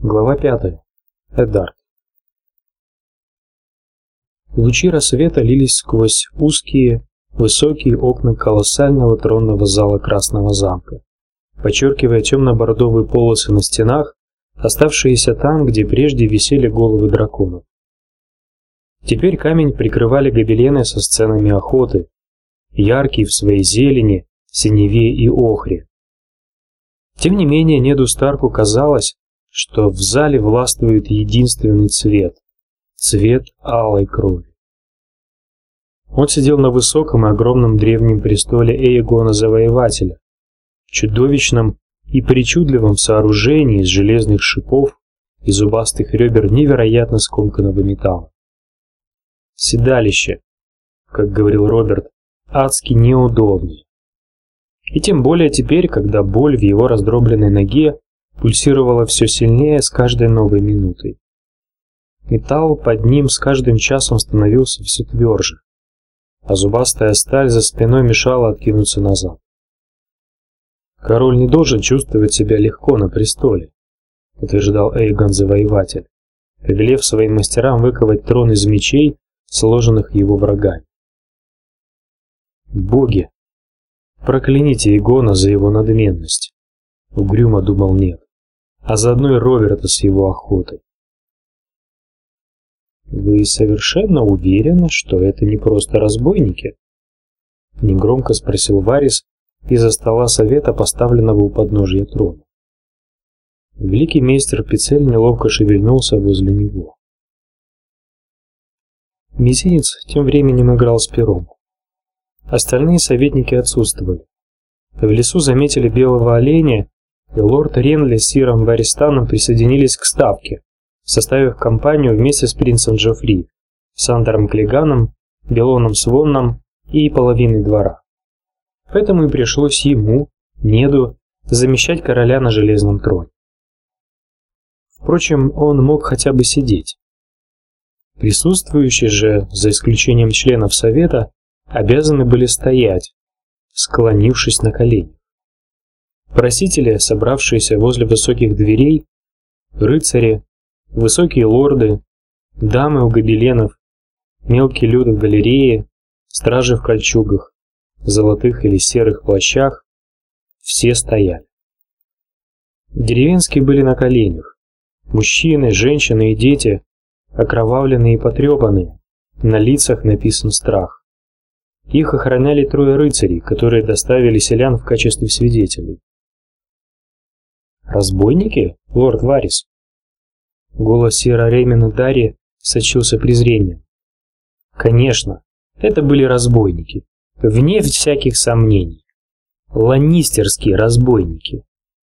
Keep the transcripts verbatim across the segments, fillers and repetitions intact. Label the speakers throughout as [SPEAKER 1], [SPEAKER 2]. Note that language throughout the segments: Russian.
[SPEAKER 1] Глава пятая. Эддард. Лучи рассвета лились сквозь узкие, высокие окна колоссального тронного зала Красного замка, подчеркивая темно-бордовые полосы на стенах, оставшиеся там, где прежде висели головы драконов. Теперь камень прикрывали гобелены со сценами охоты, яркие в своей зелени, синеве и охре. Тем не менее, Неду Старку казалось, что в зале властвует единственный цвет – цвет алой крови. Он сидел на высоком и огромном древнем престоле Эегона Завоевателя, чудовищном и причудливом сооружении из железных шипов и зубастых ребер невероятно скомканного металла. Седалище, как говорил Роберт, адски неудобнее. И тем более теперь, когда боль в его раздробленной ноге пульсировала все сильнее с каждой новой минутой. Металл под ним с каждым часом становился все тверже, а зубастая сталь за спиной мешала откинуться назад. Король не должен чувствовать себя легко на престоле, утверждал Эйгон Завоеватель, повелев своим мастерам выковать трон из мечей, сложенных его врагами. Боги, прокляните Эйгона за его надменность, угрюмо думал Нед, а заодно и Роберта с его охотой. Вы совершенно уверены, что это не просто разбойники? Негромко спросил Варис из-за стола совета, поставленного у подножия трона. Великий мейстер Пицель неловко шевельнулся возле него. Мизинец тем временем играл с пером. Остальные советники отсутствовали. В лесу заметили белого оленя, и лорд Ренли с сиром Варистаном присоединились к ставке, составив компанию вместе с принцем Джоффри, Сандером Клиганом, Белоном Свонном и половиной двора. Поэтому и пришлось ему, Неду, замещать короля на железном троне. Впрочем, он мог хотя бы сидеть. Присутствующие же, за исключением членов совета, обязаны были стоять, склонившись на колени. Просители, собравшиеся возле высоких дверей, рыцари, высокие лорды, дамы у гобеленов, мелкий люд в галерее, стражи в кольчугах, золотых или серых плащах, все стояли. Деревенские были на коленях, мужчины, женщины и дети, окровавленные и потрепанные, на лицах написан страх. Их охраняли трое рыцарей, которые доставили селян в качестве свидетелей. «Разбойники, лорд Варис?» Голос сира Реймена Дарри сочился презрением. «Конечно, это были разбойники, вне всяких сомнений. Ланнистерские разбойники».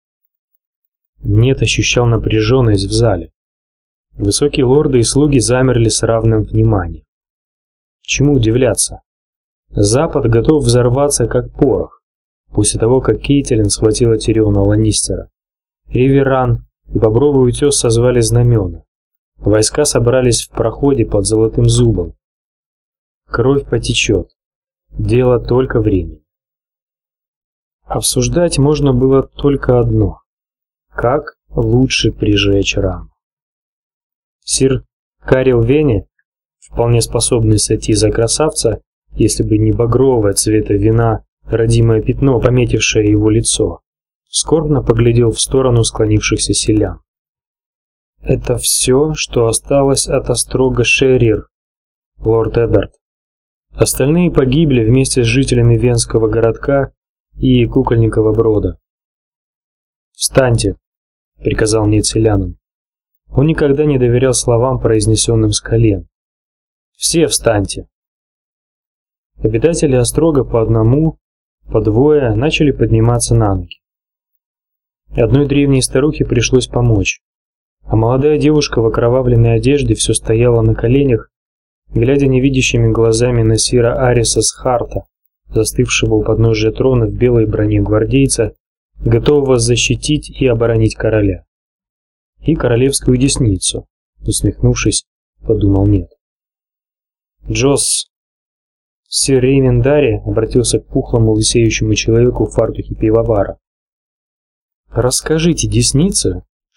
[SPEAKER 1] Нед ощущал напряженность в зале. Высокие лорды и слуги замерли с равным вниманием. Чему удивляться? Запад готов взорваться как порох, после того, как Кейтилин схватила Тириона Ланнистера. Риверан и Бобровый утес созвали знамена. Войска собрались в проходе под Золотым зубом. Кровь потечет. Дело только времени. Обсуждать можно было только одно. Как лучше прижечь рану. Сир Карил Вене, вполне способный сойти за красавца, если бы не багровое цвета вина, родимое пятно, пометившее его лицо, скорбно поглядел в сторону склонившихся селян. «Это все, что осталось от острога Шеррир, лорд Эддард. Остальные погибли вместе с жителями Венского городка и Кукольникова Брода. Встаньте», — приказал Нед селянам. Он никогда не доверял словам, произнесенным с колен. «Все встаньте». Обитатели острога по одному, по двое начали подниматься на ноги. Одной древней старухе пришлось помочь, а молодая девушка в окровавленной одежде все стояла на коленях, глядя невидящими глазами на сира Ариса Схарта, застывшего у подножия трона в белой броне гвардейца, готового защитить и оборонить короля. И королевскую десницу, усмехнувшись, подумал Нед. «Джосс!» Сир Реймен Дарри обратился к пухлому лысеющему человеку в фартухе пивовара. «Расскажите деснице,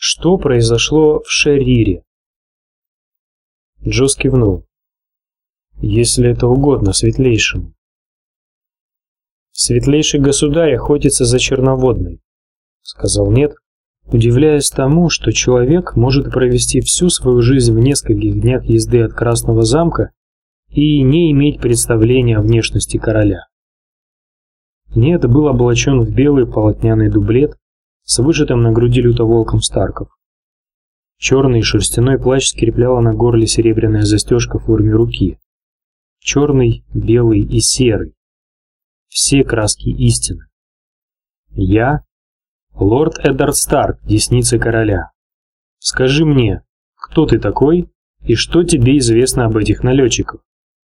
[SPEAKER 1] Что произошло в Шерире? Джосс кивнул. Если это угодно светлейшему. Светлейший государь охотится за черноводной, сказал Нед, удивляясь тому, что человек может провести всю свою жизнь в нескольких днях езды от Красного замка и не иметь представления о внешности короля. Нед был облачен в белый полотняный дублет с вышитым на груди лютоволком Старков. Черный шерстяной плащ скрепляла на горле серебряная застежка в форме руки. Черный, белый и серый. Все краски истины. Я — лорд Эддард Старк, десница короля. Скажи мне, кто ты такой и что тебе известно об этих налетчиках?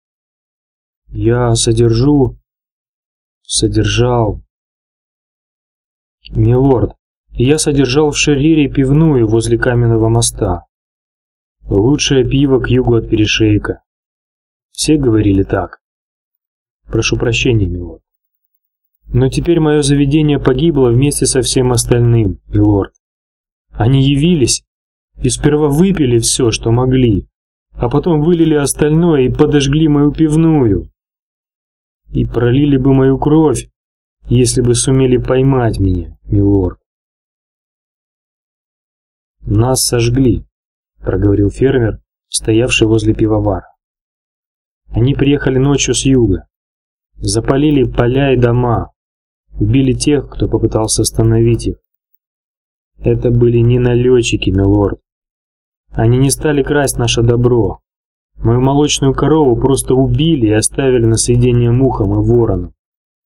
[SPEAKER 1] Я содержу... Содержал... Милорд, я содержал в Шерире пивную возле каменного моста. Лучшее пиво к югу от перешейка. Все говорили так. Прошу прощения, милорд. Но теперь мое заведение погибло вместе со всем остальным, милорд. Они явились и сперва выпили все, что могли, а потом вылили остальное и подожгли мою пивную. И пролили бы мою кровь, если бы сумели поймать меня, милорд. Нас сожгли, проговорил фермер, стоявший возле пивовара. Они приехали ночью с юга, запалили поля и дома, убили тех, кто попытался остановить их. Это были не налетчики, милорд. Они не стали красть наше добро. Мою молочную корову просто убили и оставили на съедение мухам и воронам.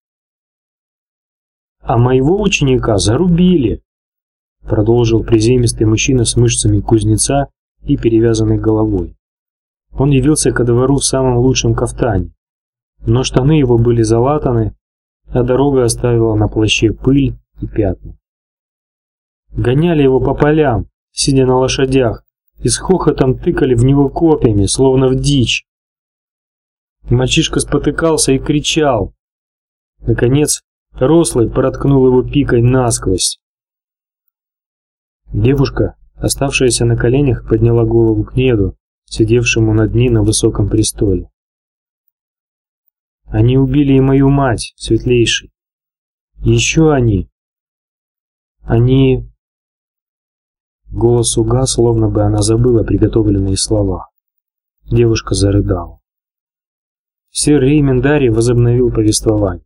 [SPEAKER 1] А моего ученика зарубили, продолжил приземистый мужчина с мышцами кузнеца и перевязанной головой. Он явился ко двору в самом лучшем кафтане, но штаны его были залатаны, а дорога оставила на плаще пыль и пятна. Гоняли его по полям, сидя на лошадях, и с хохотом тыкали в него копьями, словно в дичь. Мальчишка спотыкался и кричал. Наконец, рослый проткнул его пикой насквозь. Девушка, оставшаяся на коленях, подняла голову к Неду, сидевшему над ней на высоком престоле. Они убили и мою мать, светлейший. Еще они. Они... Голос угас, словно бы она забыла приготовленные слова. Девушка зарыдала. Сэр Реймендари возобновил повествование.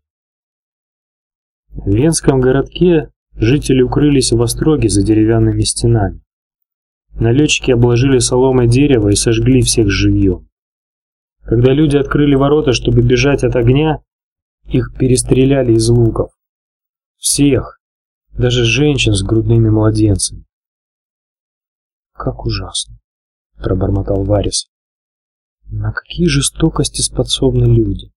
[SPEAKER 1] В Венском городке жители укрылись в остроге за деревянными стенами. Налетчики обложили соломой дерево и сожгли всех живьем. Когда люди открыли ворота, чтобы бежать от огня, их перестреляли из луков. Всех, даже женщин с грудными младенцами. Как ужасно, пробормотал Варис. На какие жестокости способны люди?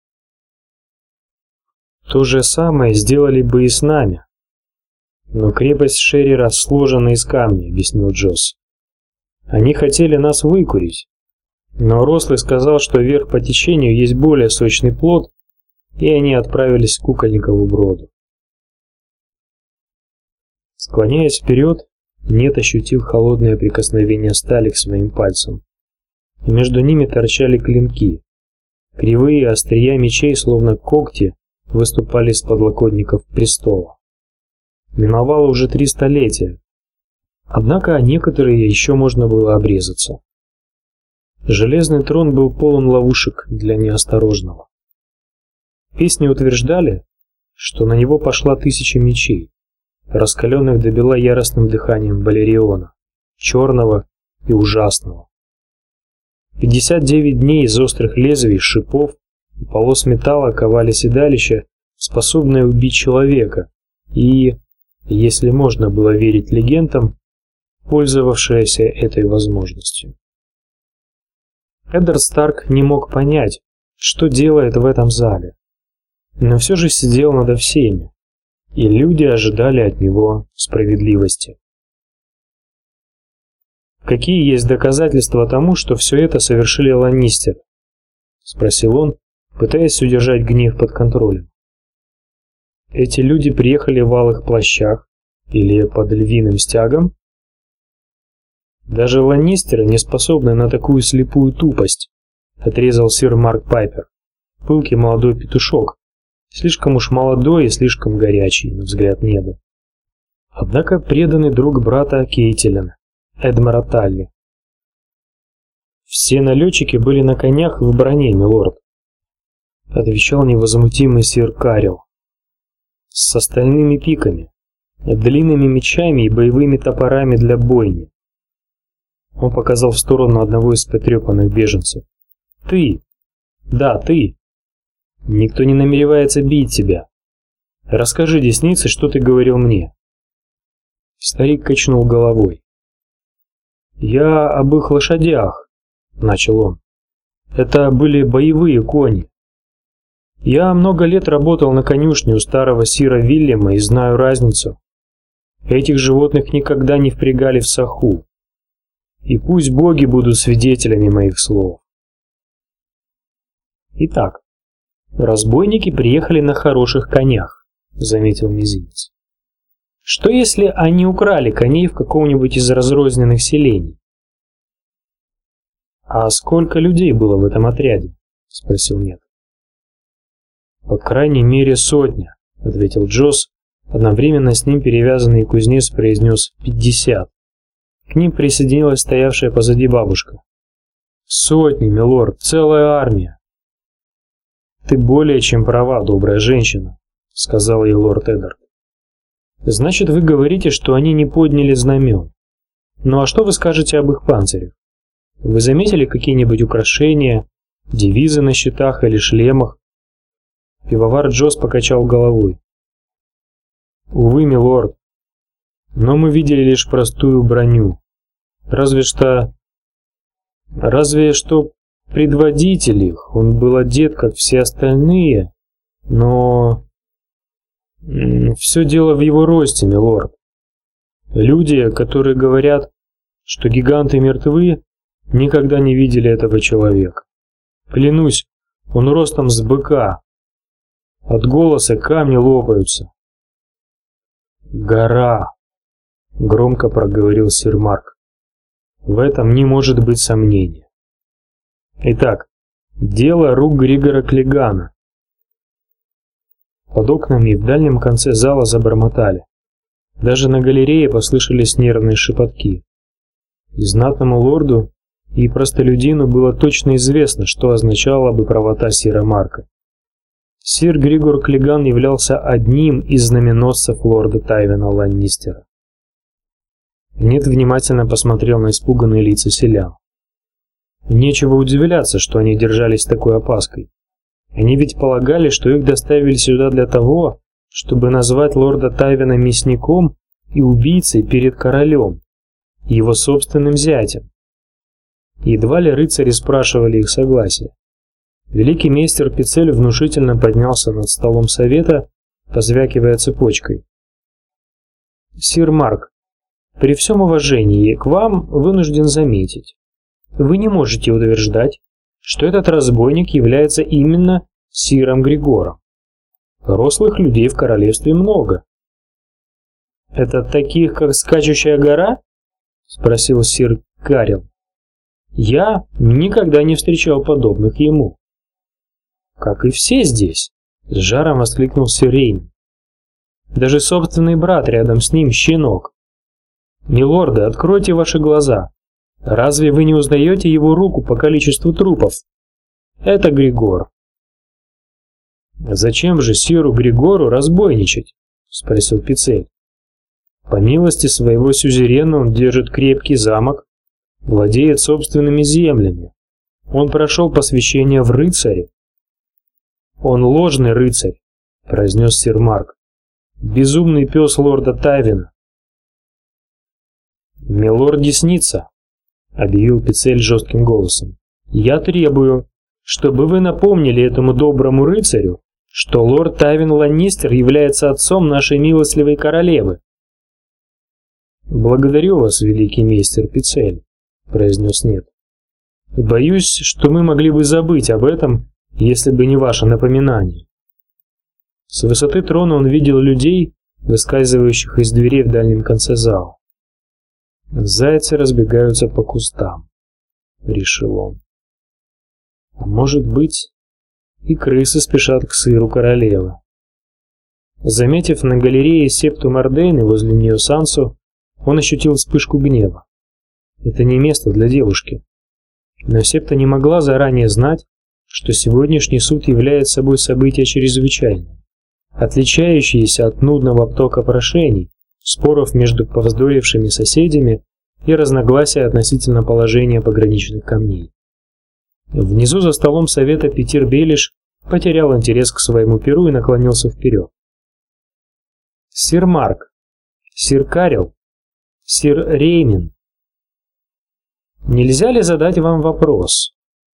[SPEAKER 1] То же самое сделали бы и с нами. Но крепость Шерира сложена из камня, объяснил Джосс. Они хотели нас выкурить, но Рослый сказал, что вверх по течению есть более сочный плод, и они отправились к Кукольникову броду. Склоняясь вперед, Нед ощутил холодное прикосновение стали к своим пальцам. И между ними торчали клинки. Кривые острия мечей, словно когти, выступали из подлокотников престола. Миновало уже три столетия. Однако некоторые еще можно было обрезаться. Железный трон был полон ловушек для неосторожного. Песни утверждали, что на него пошла тысяча мечей, раскаленных до бела яростным дыханием Балериона, черного и ужасного. пятьдесят девять дней из острых лезвий, шипов и полос металла ковали седалище, способное убить человека, и, если можно было верить легендам, пользовавшееся этой возможностью. Эддард Старк не мог понять, что делает в этом зале, но все же сидел над всеми, и люди ожидали от него справедливости. «Какие есть доказательства тому, что все это совершили ланнистеры?» — спросил он, пытаясь удержать гнев под контролем. «Эти люди приехали в алых плащах или под львиным стягом?» Даже ланнистеры не способны на такую слепую тупость, отрезал сир Марк Пайпер, пылкий молодой петушок, слишком уж молодой и слишком горячий, на взгляд Неда. Однако преданный друг брата Кейтилена, Эдмара Талли. Все налетчики были на конях в броне, милорд, отвечал невозмутимый сир Карил, с остальными пиками, длинными мечами и боевыми топорами для бойни. Он показал в сторону одного из потрепанных беженцев. Ты! Да, ты! Никто не намеревается бить тебя. Расскажи деснице, что ты говорил мне. Старик качнул головой. Я об их лошадях, начал он. Это были боевые кони. Я много лет работал на конюшне у старого сира Вильяма и знаю разницу. Этих животных никогда не впрягали в саху. И пусть боги будут свидетелями моих слов. Итак, разбойники приехали на хороших конях, заметил мизинец. Что если они украли коней в каком-нибудь из разрозненных селений? А сколько людей было в этом отряде? Спросил Нед. По крайней мере сотня, ответил Джосс. Одновременно с ним перевязанный кузнец произнес пятьдесят. К ним присоединилась стоявшая позади бабушка. Сотни, милорд, целая армия. Ты более чем права, добрая женщина, сказал ей лорд Эддард. Значит, вы говорите, что они не подняли знамен. Ну а что вы скажете об их панцирях? Вы заметили какие-нибудь украшения, девизы на щитах или шлемах? Пивовар Джосс покачал головой. Увы, милорд, но мы видели лишь простую броню. Разве что... Разве что предводитель их, он был одет, как все остальные, но... Все дело в его росте, милорд. Люди, которые говорят, что гиганты мертвы, никогда не видели этого человека. Клянусь, он ростом с быка. От голоса камни лопаются. Гора, громко проговорил сир Марк. В этом не может быть сомнения. Итак, дело рук Григора Клигана. Под окнами в дальнем конце зала забормотали. Даже на галерее послышались нервные шепотки. И знатному лорду, и простолюдину было точно известно, что означала бы правота сира Марка. Сир Григор Клиган являлся одним из знаменосцев лорда Тайвина Ланнистера. Нед внимательно посмотрел на испуганные лица селян. Нечего удивляться, что они держались с такой опаской. Они ведь полагали, что их доставили сюда для того, чтобы назвать лорда Тайвина мясником и убийцей перед королем, его собственным зятем. Едва ли рыцари спрашивали их согласия. Великий мейстер Пицель внушительно поднялся над столом совета, позвякивая цепочкой. Сир Марк, при всем уважении к вам вынужден заметить, вы не можете утверждать, что этот разбойник является именно сиром Григором. Рослых людей в королевстве много. Это таких, как скачущая гора? Спросил сир Карил. Я никогда не встречал подобных ему. Как и все здесь, с жаром воскликнул сир Рейн. Даже собственный брат рядом с ним щенок. Милорды, откройте ваши глаза. Разве вы не узнаете его руку по количеству трупов? Это Григор. Зачем же сиру Григору разбойничать? Спросил Пицель. По милости своего сюзерена он держит крепкий замок, владеет собственными землями. Он прошел посвящение в рыцаре. Он ложный рыцарь, произнес сир Марк. Безумный пес лорда Тайвина. Милорд Десница, объявил Пицель жестким голосом. Я требую, чтобы вы напомнили этому доброму рыцарю, что лорд Тайвин Ланнистер является отцом нашей милостливой королевы. Благодарю вас, великий мейстер Пицель, произнес Нед. Боюсь, что мы могли бы забыть об этом, если бы не ваше напоминание. С высоты трона он видел людей, выскальзывающих из дверей в дальнем конце зала. Зайцы разбегаются по кустам, решил он. А может быть, и крысы спешат к сыру королевы. Заметив на галерее Септу Мордейн и возле нее Сансу, он ощутил вспышку гнева. Это не место для девушки. Но Септа не могла заранее знать, что сегодняшний суд является собой событие чрезвычайное, отличающееся от нудного потока прошений, споров между повздорившими соседями и разногласия относительно положения пограничных камней. Внизу за столом совета Питир Белиш потерял интерес к своему перу и наклонился вперед. «Сир Марк, сир Карел, сир Реймин, нельзя ли задать вам вопрос?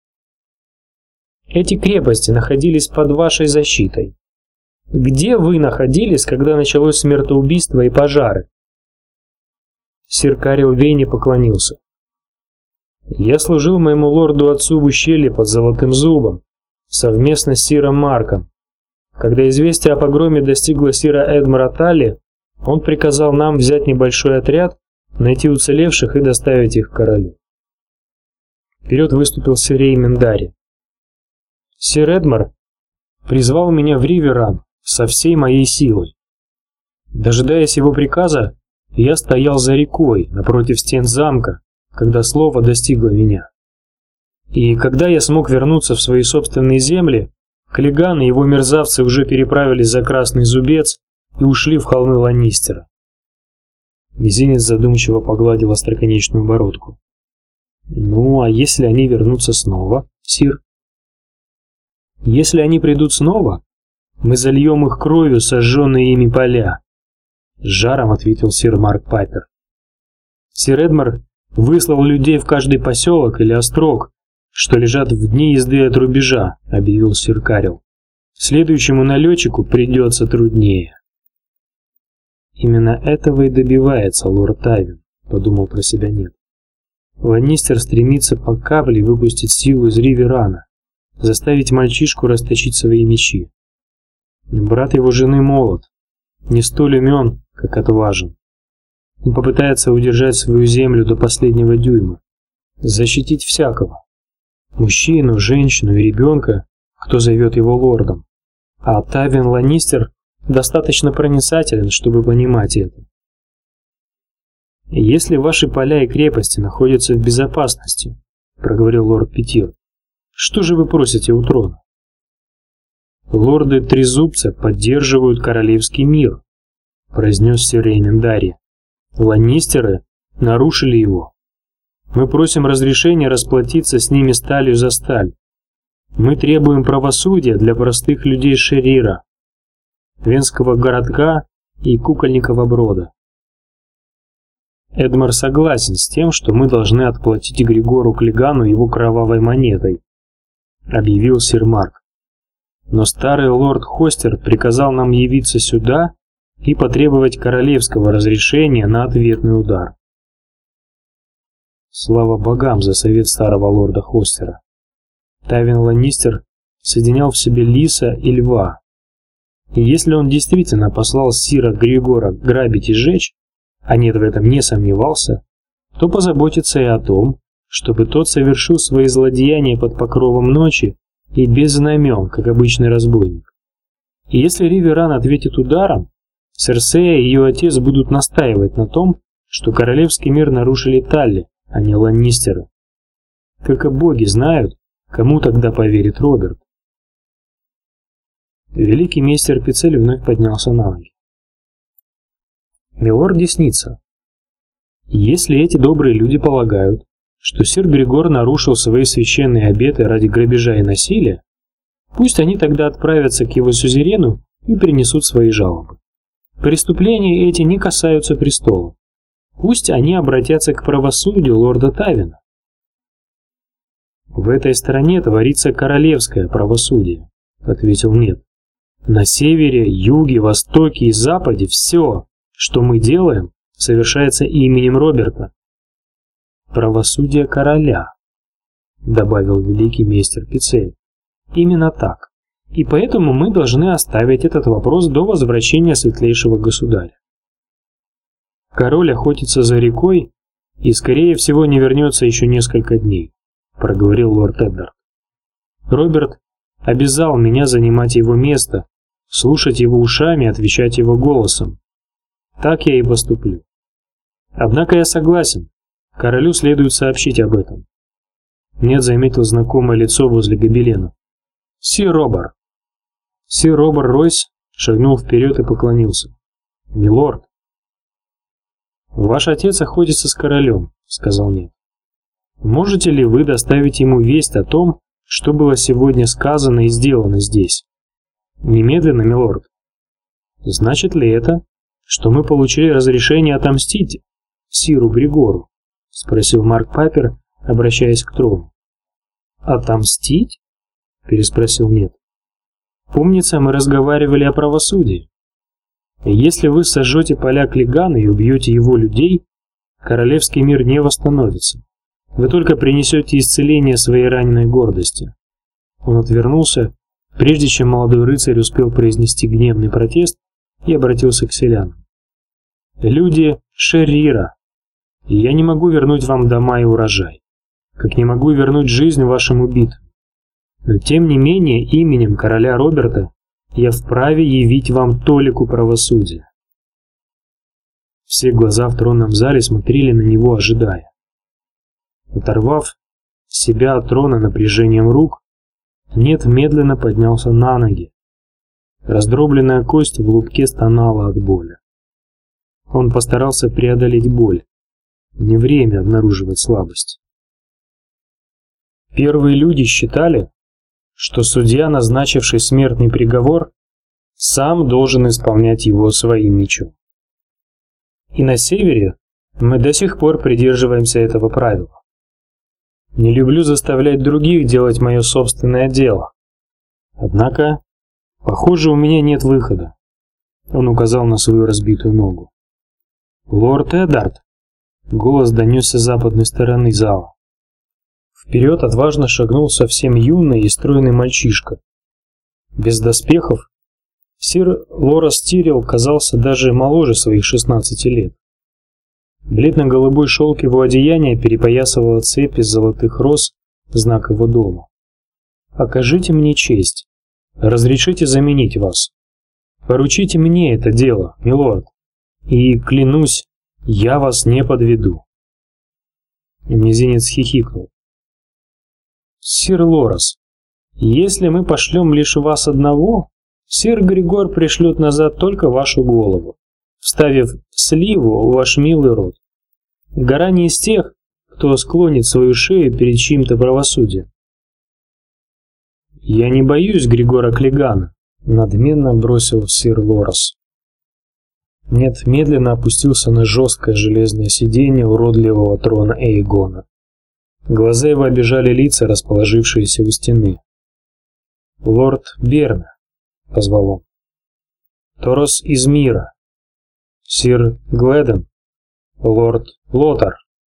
[SPEAKER 1] Эти крепости находились под вашей защитой. Где вы находились, когда началось смертоубийство и пожары?» Сир Карел Вейни поклонился. «Я служил моему лорду-отцу в ущелье под Золотым Зубом, совместно с сиром Марком. Когда известие о погроме достигло сира Эдмара Талли, он приказал нам взять небольшой отряд, найти уцелевших и доставить их к королю». Вперед выступил сир Реймин Дарри. «Сир Эдмар призвал меня в Риверан со всей моей силой. Дожидаясь его приказа, я стоял за рекой, напротив стен замка, когда слово достигло меня. И когда я смог вернуться в свои собственные земли, Клиган и его мерзавцы уже переправились за Красный Зубец и ушли в холмы Ланнистера». Мизинец задумчиво погладил остроконечную бородку. «Ну, а если они вернутся снова, сир?» «Если они придут снова, мы зальем их кровью сожженные ими поля», — с жаром ответил сир Марк Пайпер. «Сир Эдмар выслал людей в каждый поселок или острог, что лежат в дне езды от рубежа», — объявил сир Карел. «Следующему налетчику придется труднее». «Именно этого и добивается лорд Тайвин», — подумал про себя Нед. Ланнистер стремится по капле выпустить силу из Риверана, заставить мальчишку расточить свои мечи. Брат его жены молод, не столь умен, как отважен. Он попытается удержать свою землю до последнего дюйма, защитить всякого. Мужчину, женщину и ребенка, кто зовет его лордом. А Тайвин Ланнистер достаточно проницателен, чтобы понимать это. «Если ваши поля и крепости находятся в безопасности, — проговорил лорд Питир, — что же вы просите у трона?» «Лорды Трезубца поддерживают королевский мир», — произнес сир Реймин Дарри. «Ланнистеры нарушили его. Мы просим разрешения расплатиться с ними сталью за сталь. Мы требуем правосудия для простых людей Шерира, Венского городка и Кукольникова Брода». «Эдмар согласен с тем, что мы должны отплатить Григору Клигану его кровавой монетой», — объявил сир Марк. «Но старый лорд Хостер приказал нам явиться сюда и потребовать королевского разрешения на ответный удар». Слава богам за совет старого лорда Хостера. Тайвин Ланнистер соединял в себе лиса и льва. И если он действительно послал сира Григора грабить и сжечь, а Нед в этом не сомневался, то позаботится и о том, чтобы тот совершил свои злодеяния под покровом ночи и без знамен, как обычный разбойник. И если Риверан ответит ударом, Серсея и ее отец будут настаивать на том, что королевский мир нарушили Талли, а не Ланнистеры. Только боги знают, кому тогда поверит Роберт. Великий мейстер Пиццель вновь поднялся на ноги. «Милорд Десница, если эти добрые люди полагают, что сир Григор нарушил свои священные обеты ради грабежа и насилия, пусть они тогда отправятся к его сюзерену и принесут свои жалобы. Преступления эти не касаются престола. Пусть они обратятся к правосудию лорда Тайвина». «В этой стране творится королевское правосудие», — ответил Нед. «На севере, юге, востоке и западе все, что мы делаем, совершается именем Роберта». «Правосудие короля», — добавил великий мейстер Пиццель. «Именно так. И поэтому мы должны оставить этот вопрос до возвращения светлейшего государя. Король охотится за рекой и, скорее всего, не вернется еще несколько дней», — проговорил лорд Эддард. «Роберт обязал меня занимать его место, слушать его ушами, отвечать его голосом. Так я и поступлю. Однако я согласен, королю следует сообщить об этом». Нед заметил знакомое лицо возле гобелена. «Сир Робер». Сир Робер Ройс шагнул вперед и поклонился. «Милорд». «Ваш отец охотится с королем», — сказал Нед. «Можете ли вы доставить ему весть о том, что было сегодня сказано и сделано здесь?» «Немедленно, милорд». «Значит ли это, что мы получили разрешение отомстить сиру Григору?» — спросил Марк Пайпер, обращаясь к трону. «Отомстить?» — переспросил Нед. «Помнится, мы разговаривали о правосудии. Если вы сожжете поля Клигана и убьете его людей, королевский мир не восстановится. Вы только принесете исцеление своей раненой гордости». Он отвернулся, прежде чем молодой рыцарь успел произнести гневный протест, и обратился к селянам. «Люди Шеррира, я не могу вернуть вам дома и урожай, как не могу вернуть жизнь вашим убитым. Но тем не менее именем короля Роберта я вправе явить вам толику правосудия». Все глаза в тронном зале смотрели на него, ожидая. Оторвав себя от трона напряжением рук, Нед медленно поднялся на ноги. Раздробленная кость в лобке стонала от боли. Он постарался преодолеть боль. Не время обнаруживать слабость. Первые люди считали, что судья, назначивший смертный приговор, сам должен исполнять его своим мечом. И на севере мы до сих пор придерживаемся этого правила. Не люблю заставлять других делать мое собственное дело. Однако, похоже, у меня нет выхода. Он указал на свою разбитую ногу. «Лорд Эддард!» Голос донесся с западной стороны зала. Вперед отважно шагнул совсем юный и стройный мальчишка. Без доспехов сир Лорас Тирил казался даже моложе своих шестнадцати лет. Бледно-голубой шелк его одеяния перепоясывала цепь из золотых роз, знак его дома. «Окажите мне честь. Разрешите заменить вас. Поручите мне это дело, милорд. И, клянусь, я вас не подведу». Мизинец хихикнул. «Сир Лорас, если мы пошлем лишь вас одного, сир Григор пришлет назад только вашу голову, вставив сливу в ваш милый рот. Гора не из тех, кто склонит свою шею перед чьим-то правосудием». «Я не боюсь Григора Клигана», — надменно бросил сир Лорас. Нед медленно опустился на жесткое железное сиденье уродливого трона Эйгона. Глаза его обижали лица, расположившиеся у стены. «Лорд Берна», — позвал он. «Торос из мира. Сир Гледен. Лорд Лотар».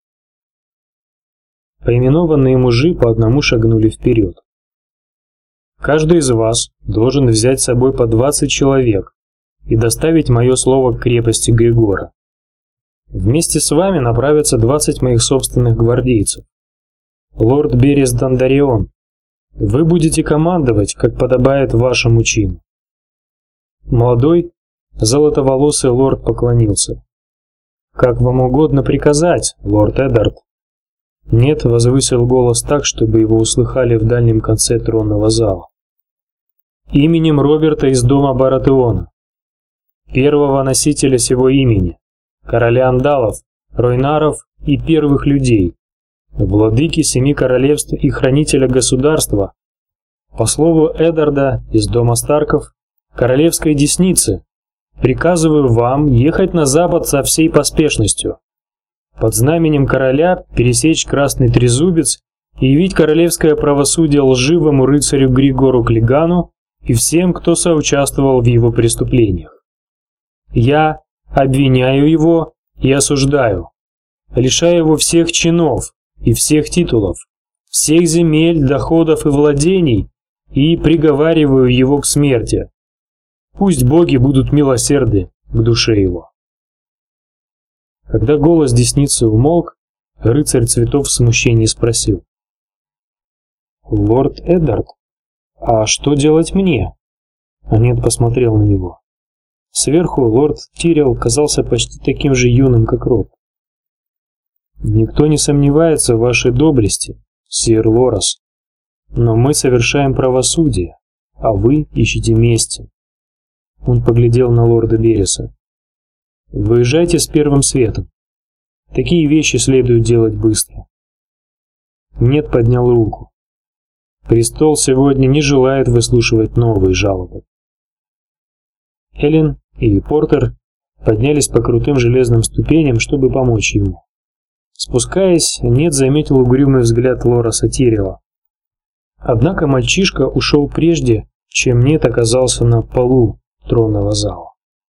[SPEAKER 1] Поименованные мужи по одному шагнули вперед. «Каждый из вас должен взять с собой по двадцать человек и доставить мое слово к крепости Григора. Вместе с вами направятся двадцать моих собственных гвардейцев. Лорд Берес Дандарион, вы будете командовать, как подобает вашему чину». Молодой, золотоволосый лорд поклонился. «Как вам угодно приказать, лорд Эддард». Нед возвысил голос так, чтобы его услыхали в дальнем конце тронного зала. «Именем Роберта из дома Баратеона, первого носителя сего имени, короля Андалов, Ройнаров и первых людей, владыки семи королевств и хранителя государства, по слову Эддарда из дома Старков, королевской десницы, приказываю вам ехать на запад со всей поспешностью, под знаменем короля пересечь Красный Трезубец и явить королевское правосудие лживому рыцарю Григору Клигану и всем, кто соучаствовал в его преступлениях. Я обвиняю его и осуждаю, лишаю его всех чинов и всех титулов, всех земель, доходов и владений, и приговариваю его к смерти. Пусть боги будут милосердны к душе его». Когда голос десницы умолк, Рыцарь цветов в смущении спросил: «Лорд Эддард, а что делать мне?» Анет посмотрел на него. Сверху лорд Тирел казался почти таким же юным, как Роб. «Никто не сомневается в вашей доблести, сир Лорас, но мы совершаем правосудие, а вы ищете мести». Он поглядел на лорда Береса. «Выезжайте с первым светом. Такие вещи следует делать быстро». Нет поднял руку. Престол сегодня не желает выслушивать новые жалобы. Эллен и Портер поднялись по крутым железным ступеням, чтобы помочь ему. Спускаясь, Нет заметил угрюмый взгляд Лораса Тирела. Однако мальчишка ушел прежде, чем Нет оказался на полу тронного зала.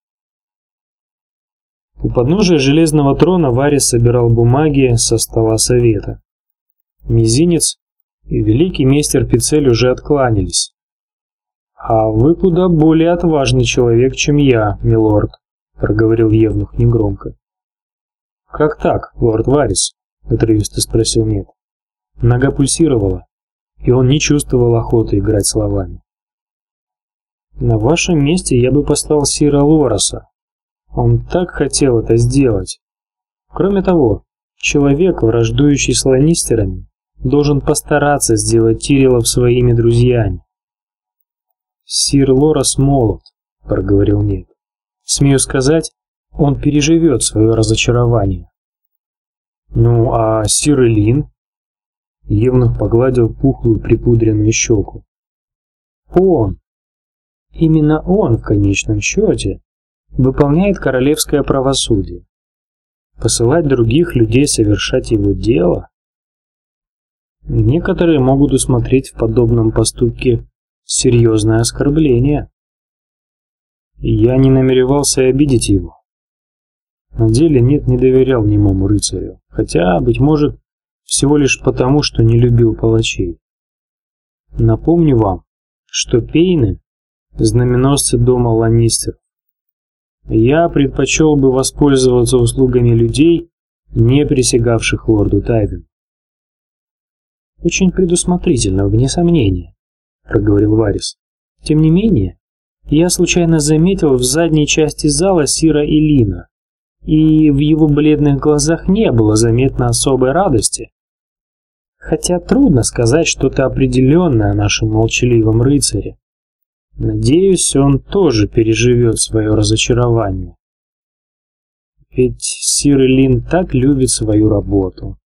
[SPEAKER 1] У подножия железного трона Варис собирал бумаги со стола совета. Мизинец и великий мейстер Пицель уже откланялись. «А вы куда более отважный человек, чем я, милорд», — проговорил евнух негромко. «Как так, лорд Варис?» — отрывисто спросил Нет. Нога пульсировала, и он не чувствовал охоты играть словами. «На вашем месте я бы послал сира Лораса. Он так хотел это сделать. Кроме того, человек, враждующий с ланнистерами, должен постараться сделать Тирелов своими друзьями». «Сир Лорас молод», — проговорил Нет. «Смею сказать, он переживет свое разочарование». «Ну, а сир Элин?» Евнух погладил пухлую припудренную щеку. «Он, именно он в конечном счете выполняет королевское правосудие. Посылать других людей совершать его дело? Некоторые могут усмотреть в подобном поступке серьезное оскорбление. Я не намеревался обидеть его. На деле Нет не доверял немому рыцарю, хотя, быть может, всего лишь потому, что не любил палачей. Напомню вам, что Пейны – знаменосцы дома Ланнистеров. Я предпочел бы воспользоваться услугами людей, не присягавших лорду Тайвину. «Очень предусмотрительно, вне сомнения», — проговорил Варис. «Тем не менее, я случайно заметил в задней части зала сира Элина, и в его бледных глазах не было заметно особой радости. Хотя трудно сказать что-то определенное о нашем молчаливом рыцаре. Надеюсь, он тоже переживет свое разочарование. Ведь сир Элин так любит свою работу».